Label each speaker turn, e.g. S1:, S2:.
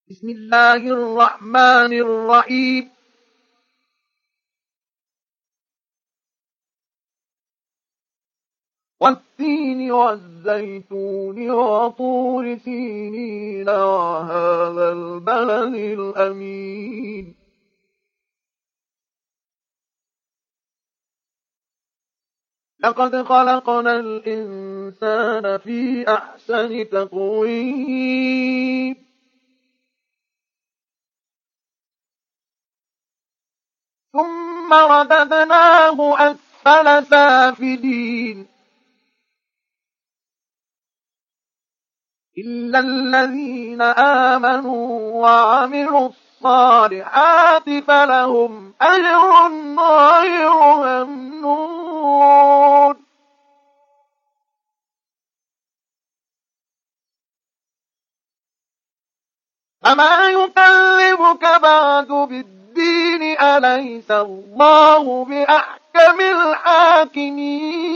S1: بسم الله الرحمن الرحيم والتين والزيتون وطور سينين وهذا البلد الأمين لقد خلقنا الإنسان في أحسن تقويم ثم رددناه أسفل سافلين إلا الذين آمنوا وعملوا الصالحات فلهم أجر غير ممنون فما يكذبك بعد بالدين أليس الله بأحكم الحاكمين